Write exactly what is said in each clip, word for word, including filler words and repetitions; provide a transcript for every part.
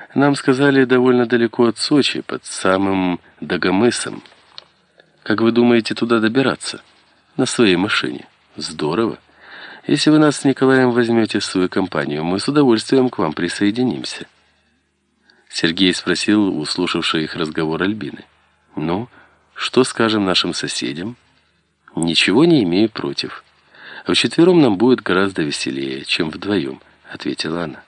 Нам сказали, довольно далеко от Сочи, под самым Дагомысом. Как вы думаете туда добираться? На своей машине. Здорово. Если вы нас с Николаем возьмете в свою компанию, мы с удовольствием к вам присоединимся. Сергей спросил у слушавшей их разговор Альбины. Ну, что скажем нашим соседям? Ничего не имею против. Вчетвером нам будет гораздо веселее, чем вдвоем, ответила она.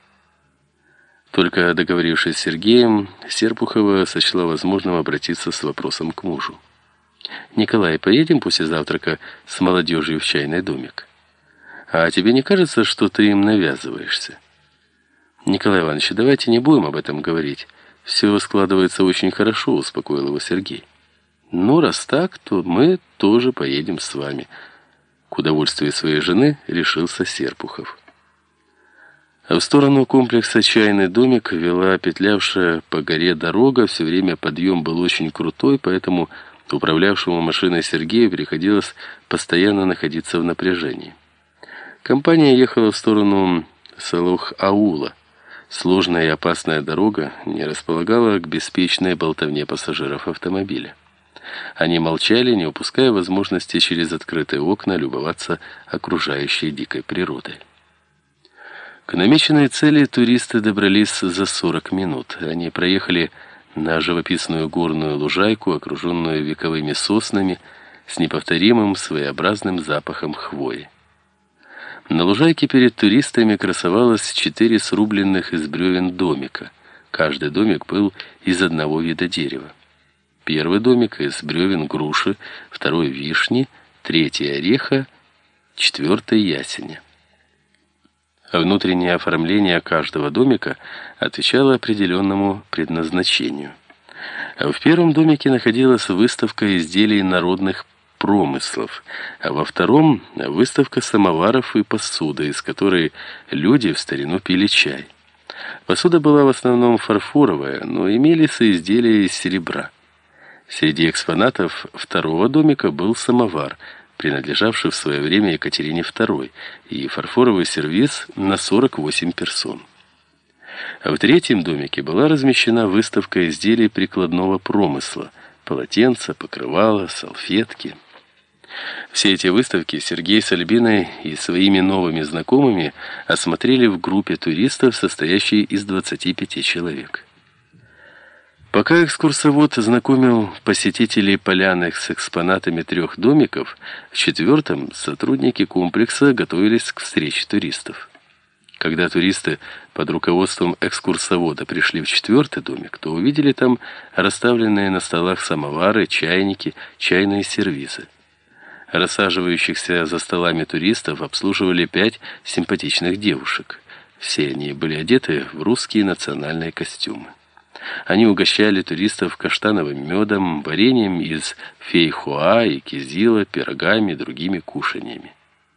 Только договорившись с Сергеем, Серпухова сочла возможным обратиться с вопросом к мужу. «Николай, поедем после завтрака с молодежью в чайный домик? А тебе не кажется, что ты им навязываешься?» «Николай Иванович, давайте не будем об этом говорить. Все складывается очень хорошо», — успокоил его Сергей. «Ну, раз так, то мы тоже поедем с вами». К удовольствию своей жены решился Серпухов. А в сторону комплекса «Чайный домик» вела петлявшая по горе дорога. Все время подъем был очень крутой, поэтому управлявшему машиной Сергею приходилось постоянно находиться в напряжении. Компания ехала в сторону Салох-аула. Сложная и опасная дорога не располагала к беспечной болтовне пассажиров автомобиля. Они молчали, не упуская возможности через открытые окна любоваться окружающей дикой природой. К намеченной цели туристы добрались за сорок минут. Они проехали на живописную горную лужайку, окруженную вековыми соснами, с неповторимым своеобразным запахом хвои. На лужайке перед туристами красовалось четыре срубленных из бревен домика. Каждый домик был из одного вида дерева. Первый домик из бревен груши, второй вишни, третий ореха, четвертый ясеня. Внутреннее оформление каждого домика отвечало определенному предназначению. В первом домике находилась выставка изделий народных промыслов, а во втором – выставка самоваров и посуды, из которой люди в старину пили чай. Посуда была в основном фарфоровая, но имелись и изделия из серебра. Среди экспонатов второго домика был самовар, принадлежавший в свое время Екатерине второй, и фарфоровый сервиз на сорок восемь персон. А в третьем домике была размещена выставка изделий прикладного промысла: полотенца, покрывала, салфетки. Все эти выставки Сергей с Альбиной и своими новыми знакомыми осмотрели в группе туристов, состоящей из двадцати пяти человек. Пока экскурсовод знакомил посетителей поляны с экспонатами трех домиков, в четвертом сотрудники комплекса готовились к встрече туристов. Когда туристы под руководством экскурсовода пришли в четвертый домик, то увидели там расставленные на столах самовары, чайники, чайные сервизы. Рассаживающихся за столами туристов обслуживали пять симпатичных девушек. Все они были одеты в русские национальные костюмы. Они угощали туристов каштановым медом, вареньем из фейхоа и кизила, пирогами и другими кушаньями.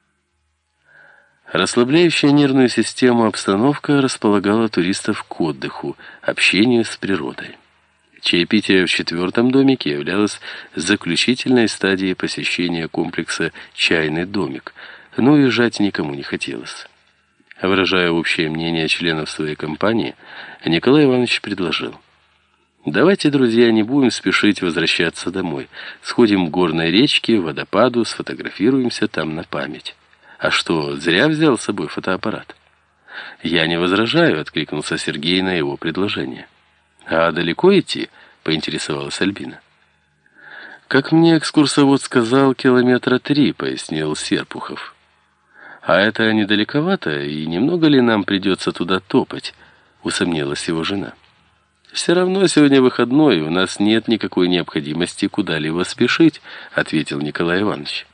Расслабляющая нервную систему обстановка располагала туристов к отдыху, общению с природой. Чаепитие в четвертом домике являлось заключительной стадией посещения комплекса «Чайный домик», но уезжать никому не хотелось. Выражая общее мнение членов своей компании, Николай Иванович предложил: «Давайте, друзья, не будем спешить возвращаться домой. Сходим к горной речке, водопаду, сфотографируемся там на память». «А что, зря взял с собой фотоаппарат?» «Я не возражаю», — откликнулся Сергей на его предложение. «А далеко идти?» — поинтересовалась Альбина. «Как мне экскурсовод сказал, километра три», — пояснил Серпухов. «А это недалековато, и немного ли нам придется туда топать?» — усомнилась его жена. «Все равно сегодня выходной, и у нас нет никакой необходимости куда-либо спешить», — ответил Николай Иванович.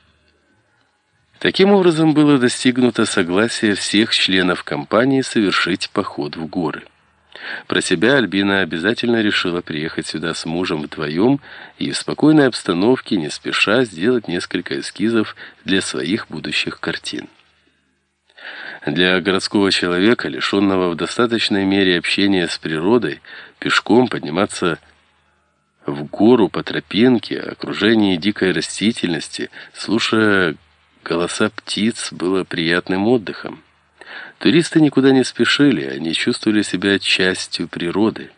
Таким образом, было достигнуто согласие всех членов компании совершить поход в горы. Про себя Альбина обязательно решила приехать сюда с мужем вдвоем и в спокойной обстановке, не спеша, сделать несколько эскизов для своих будущих картин. Для городского человека, лишенного в достаточной мере общения с природой, пешком подниматься в гору по тропинке, окружении дикой растительности, слушая голоса птиц, было приятным отдыхом. Туристы никуда не спешили, они чувствовали себя частью природы.